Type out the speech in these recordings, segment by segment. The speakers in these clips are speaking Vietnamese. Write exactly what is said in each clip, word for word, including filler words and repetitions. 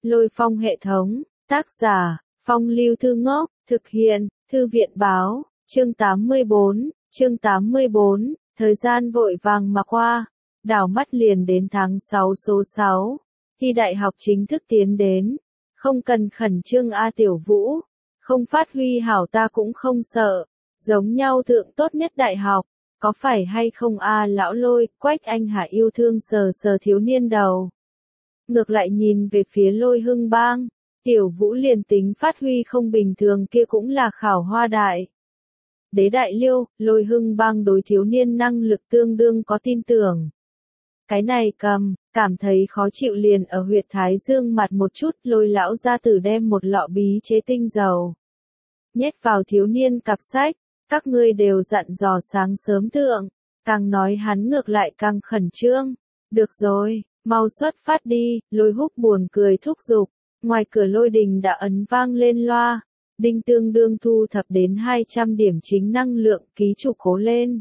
Lôi Phong hệ thống, tác giả, Phong Lưu Thư Ngốc, thực hiện, Thư viện báo, chương tám mươi bốn, chương tám mươi bốn, thời gian vội vàng mà qua, đảo mắt liền đến tháng sáu số sáu, thi đại học chính thức tiến đến, không cần khẩn trương A Tiểu Vũ, không phát huy hảo ta cũng không sợ, giống nhau thượng tốt nhất đại học, có phải hay không A Lão Lôi, Quách Anh Hà yêu thương sờ sờ thiếu niên đầu. Ngược lại nhìn về phía Lôi Hưng Bang, Tiểu Vũ liền tính phát huy không bình thường kia cũng là khảo hoa đại. Đế đại liêu, Lôi Hưng Bang đối thiếu niên năng lực tương đương có tin tưởng. Cái này cầm, cảm thấy khó chịu liền ở huyệt thái dương mặt một chút, Lôi lão gia tử đem một lọ bí chế tinh dầu. Nhét vào thiếu niên cặp sách, các ngươi đều dặn dò sáng sớm thượng, càng nói hắn ngược lại càng khẩn trương. Được rồi, mau xuất phát đi, Lôi Húc buồn cười thúc giục, ngoài cửa Lôi Đình đã ấn vang lên loa, Đinh tương đương thu thập đến hai trăm điểm chính năng lượng, ký chủ cố lên.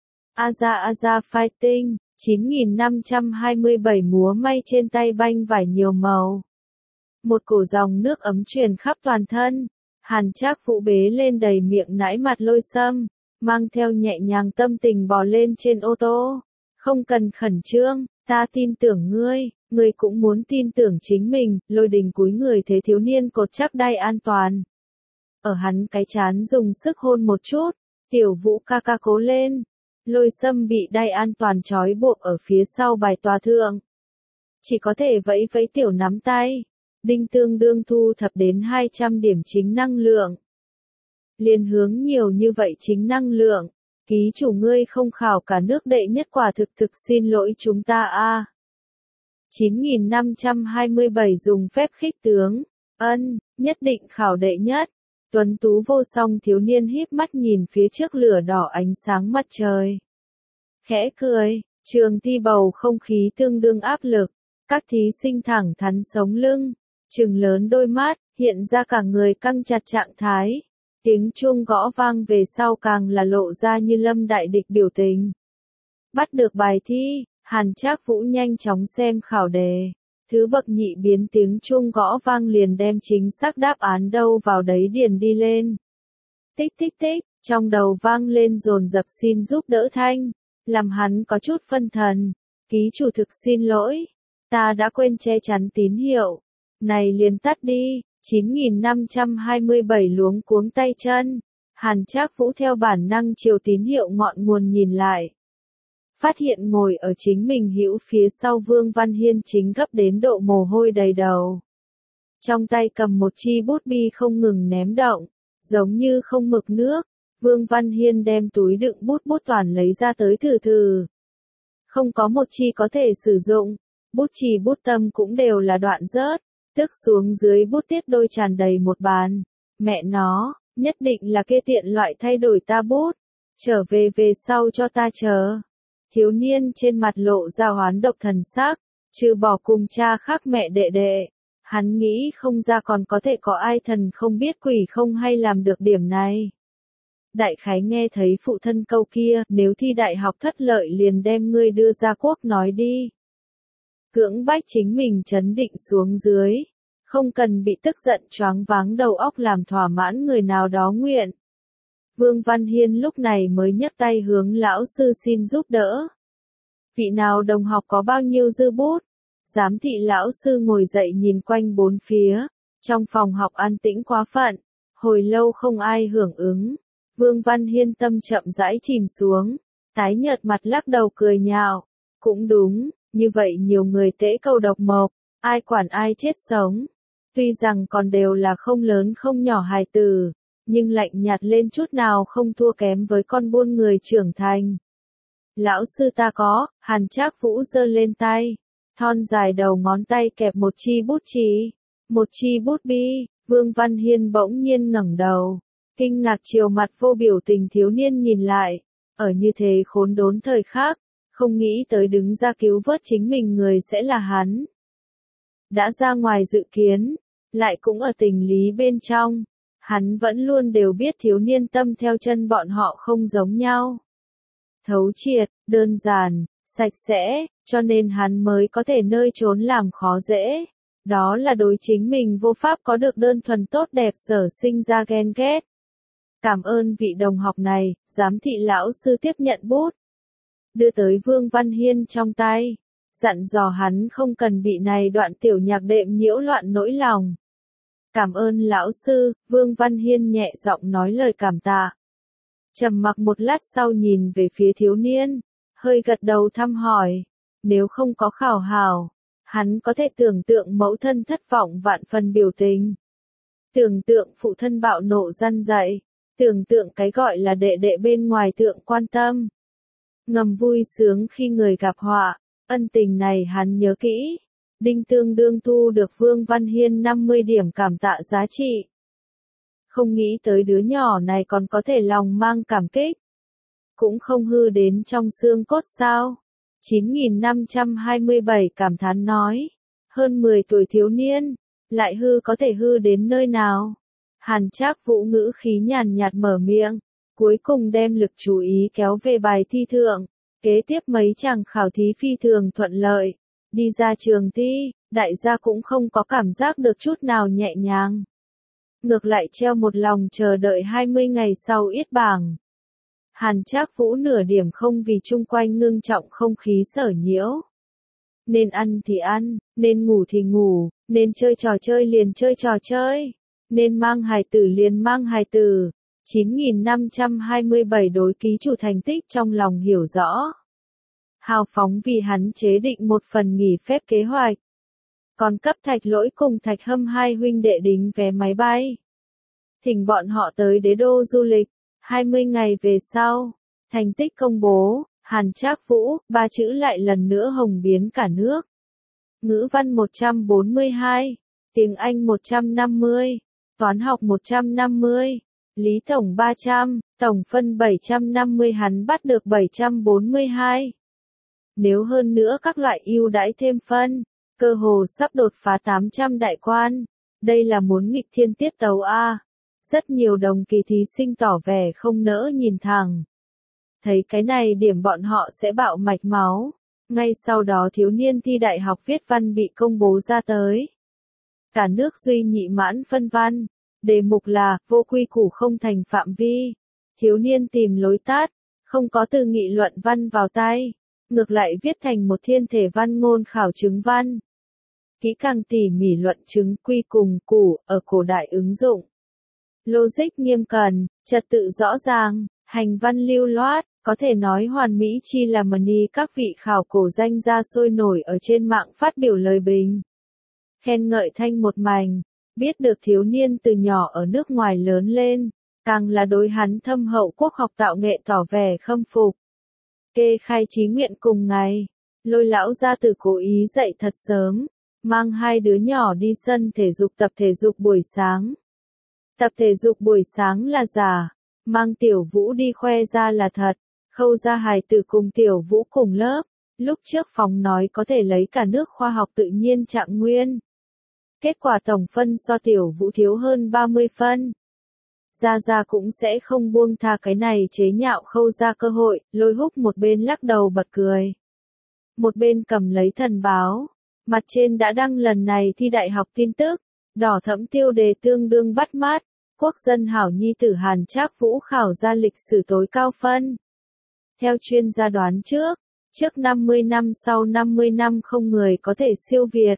Aza Aza Fighting, chín nghìn năm trăm hai mươi bảy múa may trên tay banh vải nhiều màu. Một cổ dòng nước ấm truyền khắp toàn thân, Hàn Trác Vũ bế lên đầy miệng nãi mặt Lôi Sâm, mang theo nhẹ nhàng tâm tình bò lên trên ô tô. Không cần khẩn trương, ta tin tưởng ngươi, ngươi cũng muốn tin tưởng chính mình. Lôi Đình cúi người thế thiếu niên cột chắc đai an toàn. Ở hắn cái chán dùng sức hôn một chút, Tiểu Vũ ca ca cố lên. Lôi Sâm bị đai an toàn trói buộc ở phía sau bài tòa thượng. Chỉ có thể vẫy vẫy tiểu nắm tay. Đinh tương đương thu thập đến hai trăm điểm chính năng lượng. Liên hướng nhiều như vậy chính năng lượng. Ký chủ ngươi không khảo cả nước đệ nhất quả thực thực xin lỗi chúng ta a. chín nghìn năm trăm hai mươi bảy dùng phép khích tướng. Ân, nhất định khảo đệ nhất. Tuấn tú vô song thiếu niên híp mắt nhìn phía trước lửa đỏ ánh sáng mặt trời. Khẽ cười, trường thi bầu không khí tương đương áp lực. Các thí sinh thẳng thắn sống lưng, trừng lớn đôi mắt, hiện ra cả người căng chặt trạng thái. Tiếng chuông gõ vang về sau càng là lộ ra như lâm đại địch biểu tình. Bắt được bài thi, Hàn Trác Vũ nhanh chóng xem khảo đề. Thứ bậc nhị biến tiếng chuông gõ vang liền đem chính xác đáp án đâu vào đấy điền đi lên. Tích tích tích, trong đầu vang lên dồn dập xin giúp đỡ thanh, làm hắn có chút phân thần. Ký chủ thực xin lỗi, ta đã quên che chắn tín hiệu. Này liền tắt đi. chín nghìn năm trăm hai mươi bảy luống cuống tay chân, Hàn Trác Vũ theo bản năng chiều tín hiệu ngọn nguồn nhìn lại. Phát hiện ngồi ở chính mình hữu phía sau Vương Văn Hiên chính gấp đến độ mồ hôi đầy đầu. Trong tay cầm một chi bút bi không ngừng ném động, giống như không mực nước, Vương Văn Hiên đem túi đựng bút bút toàn lấy ra tới thử thử. Không có một chi có thể sử dụng, bút chì bút tâm cũng đều là đoạn rớt. Tức xuống dưới bút tiết đôi tràn đầy một bàn. Mẹ nó, nhất định là kia tiện loại thay đổi ta bút. Trở về về sau cho ta chờ. Thiếu niên trên mặt lộ ra hoán độc thần sắc, trừ bỏ cùng cha khác mẹ đệ đệ. Hắn nghĩ không ra còn có thể có ai thần không biết quỷ không hay làm được điểm này. Đại khái nghe thấy phụ thân câu kia, nếu thi đại học thất lợi liền đem ngươi đưa ra quốc nói đi. Cưỡng bách chính mình trấn định xuống dưới, không cần bị tức giận choáng váng đầu óc làm thỏa mãn người nào đó nguyện. Vương Văn Hiên lúc này mới nhấc tay hướng lão sư xin giúp đỡ. Vị nào đồng học có bao nhiêu dư bút? Giám thị lão sư ngồi dậy nhìn quanh bốn phía, trong phòng học an tĩnh quá phận, hồi lâu không ai hưởng ứng. Vương Văn Hiên tâm chậm rãi chìm xuống, tái nhợt mặt lắc đầu cười nhạo, cũng đúng. Như vậy nhiều người tễ cầu độc mộc, ai quản ai chết sống. Tuy rằng còn đều là không lớn không nhỏ hài tử, nhưng lạnh nhạt lên chút nào không thua kém với con buôn người trưởng thành. Lão sư ta có, Hàn Trác Vũ giơ lên tay, thon dài đầu ngón tay kẹp một chi bút chì, một chi bút bi. Vương Văn Hiên bỗng nhiên ngẩng đầu, kinh ngạc chiều mặt vô biểu tình thiếu niên nhìn lại, ở như thế khốn đốn thời khắc. Không nghĩ tới đứng ra cứu vớt chính mình người sẽ là hắn. Đã ra ngoài dự kiến, lại cũng ở tình lý bên trong, hắn vẫn luôn đều biết thiếu niên tâm theo chân bọn họ không giống nhau. Thấu triệt, đơn giản, sạch sẽ, cho nên hắn mới có thể nơi trốn làm khó dễ. Đó là đối chính mình vô pháp có được đơn thuần tốt đẹp sở sinh ra ghen ghét. Cảm ơn vị đồng học này, giám thị lão sư tiếp nhận bút. Đưa tới Vương Văn Hiên trong tay. Dặn dò hắn không cần bị này đoạn tiểu nhạc đệm nhiễu loạn nỗi lòng. Cảm ơn lão sư, Vương Văn Hiên nhẹ giọng nói lời cảm tạ. Trầm mặc một lát sau nhìn về phía thiếu niên, hơi gật đầu thăm hỏi. Nếu không có khảo hảo, hắn có thể tưởng tượng mẫu thân thất vọng vạn phần biểu tình. Tưởng tượng phụ thân bạo nộ răn dạy. Tưởng tượng cái gọi là đệ đệ bên ngoài tượng quan tâm. Ngầm vui sướng khi người gặp họa, ân tình này hắn nhớ kỹ. Đinh tương đương thu được Vương Văn Hiên năm mươi điểm cảm tạ giá trị. Không nghĩ tới đứa nhỏ này còn có thể lòng mang cảm kích. Cũng không hư đến trong xương cốt sao. chín nghìn năm trăm hai mươi bảy cảm thán nói. Hơn mười tuổi thiếu niên, lại hư có thể hư đến nơi nào. Hàn Trác Vũ ngữ khí nhàn nhạt mở miệng, cuối cùng đem lực chú ý kéo về bài thi thượng. Kế tiếp mấy chàng khảo thí phi thường thuận lợi. Đi ra trường thi, đại gia cũng không có cảm giác được chút nào nhẹ nhàng. Ngược lại treo một lòng chờ đợi hai mươi ngày sau yết bảng. Hàn Trác Vũ nửa điểm không vì chung quanh ngưng trọng không khí sở nhiễu. Nên ăn thì ăn, nên ngủ thì ngủ, nên chơi trò chơi liền chơi trò chơi, nên mang hài tử liền mang hài tử. chín nghìn năm trăm hai mươi bảy đối ký chủ thành tích trong lòng hiểu rõ. Hào phóng vì hắn chế định một phần nghỉ phép kế hoạch. Còn cấp Thạch Lỗi cùng Thạch Hâm hai huynh đệ đính vé máy bay. Thỉnh bọn họ tới đế đô du lịch. hai mươi ngày về sau, thành tích công bố, Hàn Trác Vũ, ba chữ lại lần nữa hồng biến cả nước. Ngữ văn một trăm bốn mươi hai, tiếng Anh một trăm năm mươi, toán học một trăm năm mươi, lý tổng ba trăm, tổng phân bảy trăm năm mươi hắn bắt được bảy trăm bốn mươi hai. Nếu hơn nữa các loại ưu đãi thêm phân, cơ hồ sắp đột phá tám trăm đại quan. Đây là muốn nghịch thiên tiết tấu A. Rất nhiều đồng kỳ thí sinh tỏ vẻ không nỡ nhìn thẳng. Thấy cái này điểm bọn họ sẽ bạo mạch máu. Ngay sau đó thiếu niên thi đại học viết văn bị công bố ra tới. Cả nước duy nhị mãn phân văn. Đề mục là, vô quy củ không thành phạm vi. Thiếu niên tìm lối tát, không có từ nghị luận văn vào tay. Ngược lại viết thành một thiên thể văn ngôn khảo chứng văn. Kỹ càng tỉ mỉ luận chứng quy cùng củ ở cổ đại ứng dụng. Logic nghiêm cẩn, trật tự rõ ràng, hành văn lưu loát, có thể nói hoàn mỹ chi là mani các vị khảo cổ danh gia sôi nổi ở trên mạng phát biểu lời bình. Khen ngợi thanh một mảnh, biết được thiếu niên từ nhỏ ở nước ngoài lớn lên, càng là đối hắn thâm hậu quốc học tạo nghệ tỏ vẻ khâm phục. Kê khai chí nguyện cùng ngày, Lôi lão gia tử cố ý dậy thật sớm, mang hai đứa nhỏ đi sân thể dục tập thể dục buổi sáng. Tập thể dục buổi sáng là giả, mang Tiểu Vũ đi khoe ra là thật, Khâu gia hài tử cùng Tiểu Vũ cùng lớp, lúc trước phòng nói có thể lấy cả nước khoa học tự nhiên trạng nguyên. Kết quả tổng phân so Tiểu Vũ thiếu hơn ba mươi phân. Gia Gia cũng sẽ không buông tha cái này chế nhạo Khâu gia cơ hội, Lôi Húc một bên lắc đầu bật cười. Một bên cầm lấy thần báo, mặt trên đã đăng lần này thi đại học tin tức, đỏ thẫm tiêu đề tương đương bắt mắt, quốc dân hảo nhi tử Hàn Trác Vũ khảo ra lịch sử tối cao phân. Theo chuyên gia đoán trước, trước năm mươi năm sau năm mươi năm không người có thể siêu việt.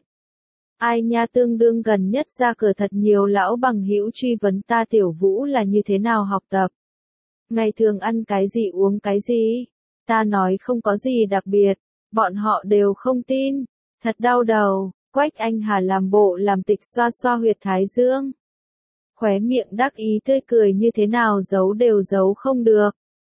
Ai nha tương đương gần nhất ra cửa thật nhiều lão bằng hữu truy vấn ta Tiểu Vũ là như thế nào học tập. Ngày thường ăn cái gì uống cái gì, ta nói không có gì đặc biệt, bọn họ đều không tin, thật đau đầu, Quách Anh Hà làm bộ làm tịch xoa xoa huyệt thái dương. Khóe miệng đắc ý tươi cười như thế nào giấu đều giấu không được.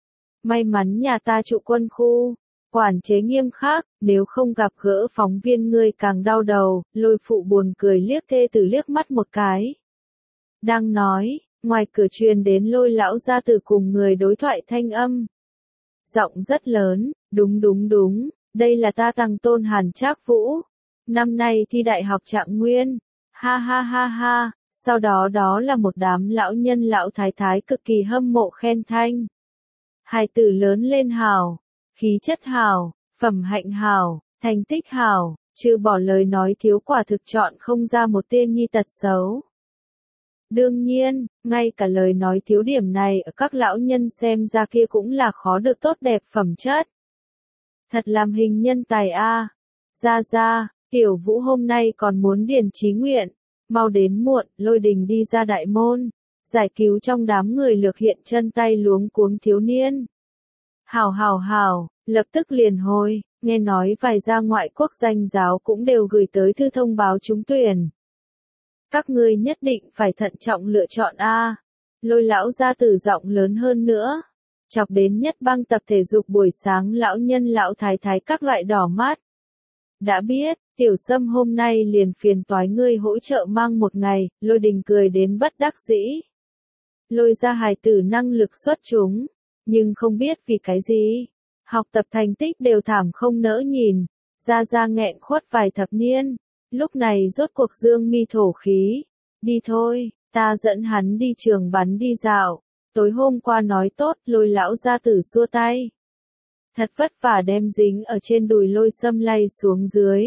May mắn nhà ta trụ quân khu, quản chế nghiêm khắc, nếu không gặp gỡ phóng viên ngươi càng đau đầu, Lôi phụ buồn cười liếc thê tử liếc mắt một cái. Đang nói, ngoài cửa truyền đến Lôi lão gia tử cùng người đối thoại thanh âm. Giọng rất lớn, đúng đúng đúng, đây là ta Tăng Tôn Hàn Trác Vũ. Năm nay thi đại học trạng nguyên, ha ha ha ha, sau đó đó là một đám lão nhân lão thái thái cực kỳ hâm mộ khen thanh. Hài tử lớn lên hảo, khí chất hảo, phẩm hạnh hảo, thành tích hảo, trừ bỏ lời nói thiếu quả thực chọn không ra một tia nhi tật xấu. Đương nhiên, ngay cả lời nói thiếu điểm này ở các lão nhân xem ra kia cũng là khó được tốt đẹp phẩm chất. Thật làm hình nhân tài a. Ra ra, Tiểu Vũ hôm nay còn muốn điền chí nguyện, mau đến muộn, Lôi Đình đi ra đại môn, giải cứu trong đám người lược hiện chân tay luống cuống thiếu niên. Hảo hảo hảo, lập tức liền hồi, nghe nói vài gia ngoại quốc danh giáo cũng đều gửi tới thư thông báo trúng tuyển. Các ngươi nhất định phải thận trọng lựa chọn a. Lôi lão gia tử giọng lớn hơn nữa, chọc đến Nhất Bang tập thể dục buổi sáng lão nhân lão thái thái các loại đỏ mắt. Đã biết, Tiểu Sâm hôm nay liền phiền toái ngươi hỗ trợ mang một ngày, Lôi Đình cười đến bất đắc dĩ. Lôi ra hài tử năng lực xuất chúng, nhưng không biết vì cái gì, học tập thành tích đều thảm không nỡ nhìn, ra ra nghẹn khuất vài thập niên, lúc này rốt cuộc dương mi thổ khí, đi thôi, ta dẫn hắn đi trường bắn đi dạo, tối hôm qua nói tốt, Lôi lão gia tử xua tay. Thật vất vả đem dính ở trên đùi Lôi Sâm lay xuống dưới.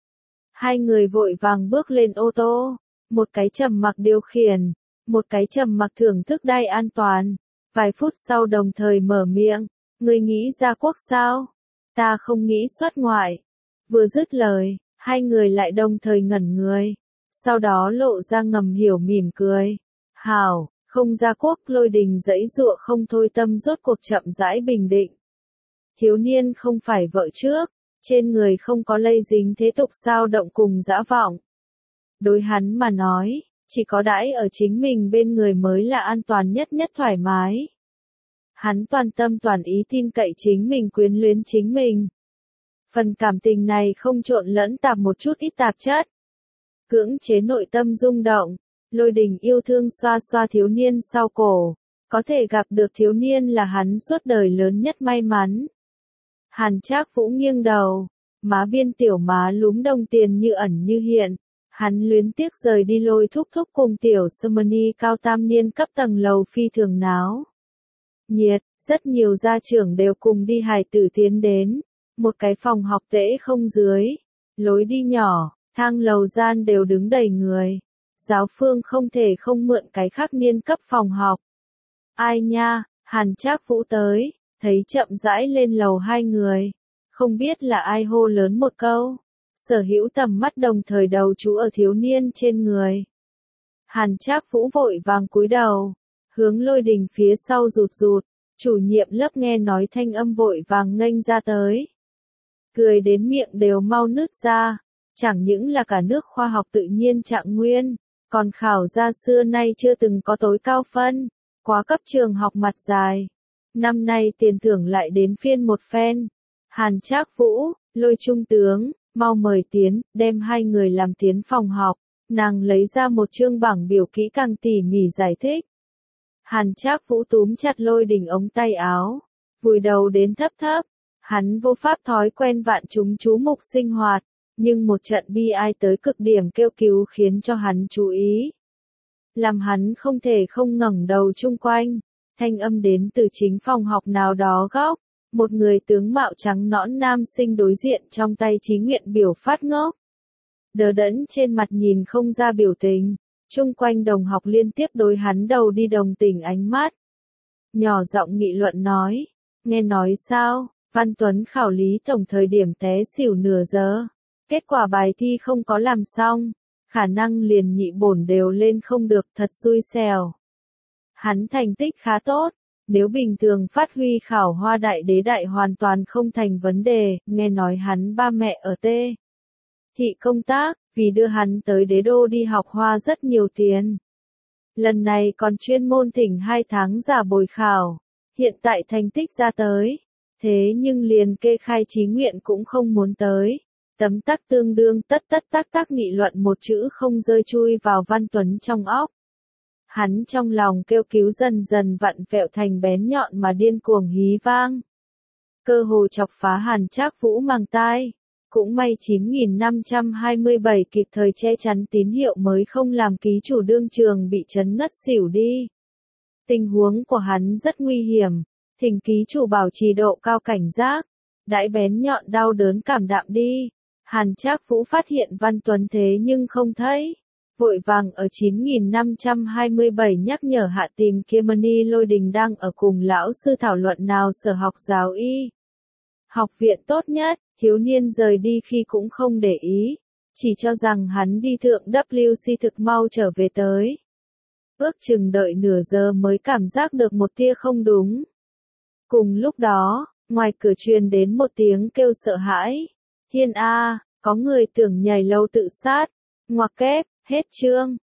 Hai người vội vàng bước lên ô tô, một cái trầm mặc điều khiển, một cái trầm mặc thưởng thức đai an toàn, vài phút sau đồng thời mở miệng, ngươi nghĩ ra quốc sao? Ta không nghĩ xuất ngoại. Vừa dứt lời, hai người lại đồng thời ngẩn người, sau đó lộ ra ngầm hiểu mỉm cười. Hảo, không ra quốc. Lôi Đình giãy giụa không thôi, tâm rốt cuộc chậm rãi bình định. Thiếu niên không phải vợ trước, trên người không có lây dính thế tục sao động cùng dã vọng. Đối hắn mà nói, chỉ có đãi ở chính mình bên người mới là an toàn nhất nhất thoải mái. Hắn toàn tâm toàn ý tin cậy chính mình, quyến luyến chính mình. Phần cảm tình này không trộn lẫn tạp một chút ít tạp chất. Cưỡng chế nội tâm rung động, Lôi Đình yêu thương xoa xoa thiếu niên sau cổ, có thể gặp được thiếu niên là hắn suốt đời lớn nhất may mắn. Hàn Trác Vũ nghiêng đầu, má biên tiểu má lúm đồng tiền như ẩn như hiện, hắn luyến tiếc rời đi Lôi thúc thúc cùng tiểu Summoner cao tam niên cấp tầng lầu phi thường náo nhiệt, rất nhiều gia trưởng đều cùng đi hài tử tiến đến, một cái phòng học tễ không dưới, lối đi nhỏ, thang lầu gian đều đứng đầy người, giáo phương không thể không mượn cái khác niên cấp phòng học. Ai nha, Hàn Trác Vũ tới, thấy chậm rãi lên lầu hai người, không biết là ai hô lớn một câu, sở hữu tầm mắt đồng thời đầu chú ở thiếu niên trên người. Hàn Trác Vũ vội vàng cúi đầu, hướng Lôi Đình phía sau rụt rụt, chủ nhiệm lớp nghe nói thanh âm vội vàng nghênh ra tới. Cười đến miệng đều mau nứt ra, chẳng những là cả nước khoa học tự nhiên trạng nguyên, còn khảo ra xưa nay chưa từng có tối cao phân, quá cấp trường học mặt dài. Năm nay tiền thưởng lại đến phiên một phen. Hàn Trác Vũ, Lôi trung tướng, mau mời tiến, đem hai người làm tiến phòng học, nàng lấy ra một chương bảng biểu kỹ càng tỉ mỉ giải thích. Hàn Trác Vũ túm chặt Lôi Đình ống tay áo, vùi đầu đến thấp thấp, hắn vô pháp thói quen vạn chúng chú mục sinh hoạt, nhưng một trận bi ai tới cực điểm kêu cứu khiến cho hắn chú ý. Làm hắn không thể không ngẩng đầu chung quanh, thanh âm đến từ chính phòng học nào đó góc, một người tướng mạo trắng nõn nam sinh đối diện trong tay chí nguyện biểu phát ngốc. Đờ đẫn trên mặt nhìn không ra biểu tình, chung quanh đồng học liên tiếp đối hắn đầu đi đồng tình ánh mắt. Nhỏ giọng nghị luận nói, nghe nói sao, Văn Tuấn khảo lý tổng thời điểm té xỉu nửa giờ, kết quả bài thi không có làm xong, khả năng liền nhị bổn đều lên không được, thật xui xẻo. Hắn thành tích khá tốt, nếu bình thường phát huy khảo hoa đại đế đại hoàn toàn không thành vấn đề, nghe nói hắn ba mẹ ở T. Thị công tác, vì đưa hắn tới đế đô đi học hoa rất nhiều tiền. Lần này còn chuyên môn thỉnh hai tháng giả bồi khảo, hiện tại thành tích ra tới, thế nhưng liền kê khai chí nguyện cũng không muốn tới. Tấm tắc tương đương tất tất tác tác nghị luận một chữ không rơi chui vào Văn Tuấn trong óc. Hắn trong lòng kêu cứu dần dần vặn vẹo thành bén nhọn mà điên cuồng hí vang. Cơ hồ chọc phá Hàn Trác Vũ màng tai. Cũng may chín nghìn năm trăm hai mươi bảy kịp thời che chắn tín hiệu mới không làm ký chủ đương trường bị chấn ngất xỉu đi. Tình huống của hắn rất nguy hiểm, thỉnh ký chủ bảo trì độ cao cảnh giác, đãi bén nhọn đau đớn cảm đạm đi. Hàn Trác Vũ phát hiện Văn Tuấn thế nhưng không thấy. Vội vàng ở chín nghìn năm trăm hai mươi bảy nhắc nhở hạ tìm kiếm Mani Lôi Đình đang ở cùng lão sư thảo luận nào sở học giáo y. Học viện tốt nhất, thiếu niên rời đi khi cũng không để ý. Chỉ cho rằng hắn đi thượng W C thực mau trở về tới. Ước chừng đợi nửa giờ mới cảm giác được một tia không đúng. Cùng lúc đó, ngoài cửa truyền đến một tiếng kêu sợ hãi. Thiên A, có người tưởng nhảy lầu tự sát. Ngoặc kép, hết chương.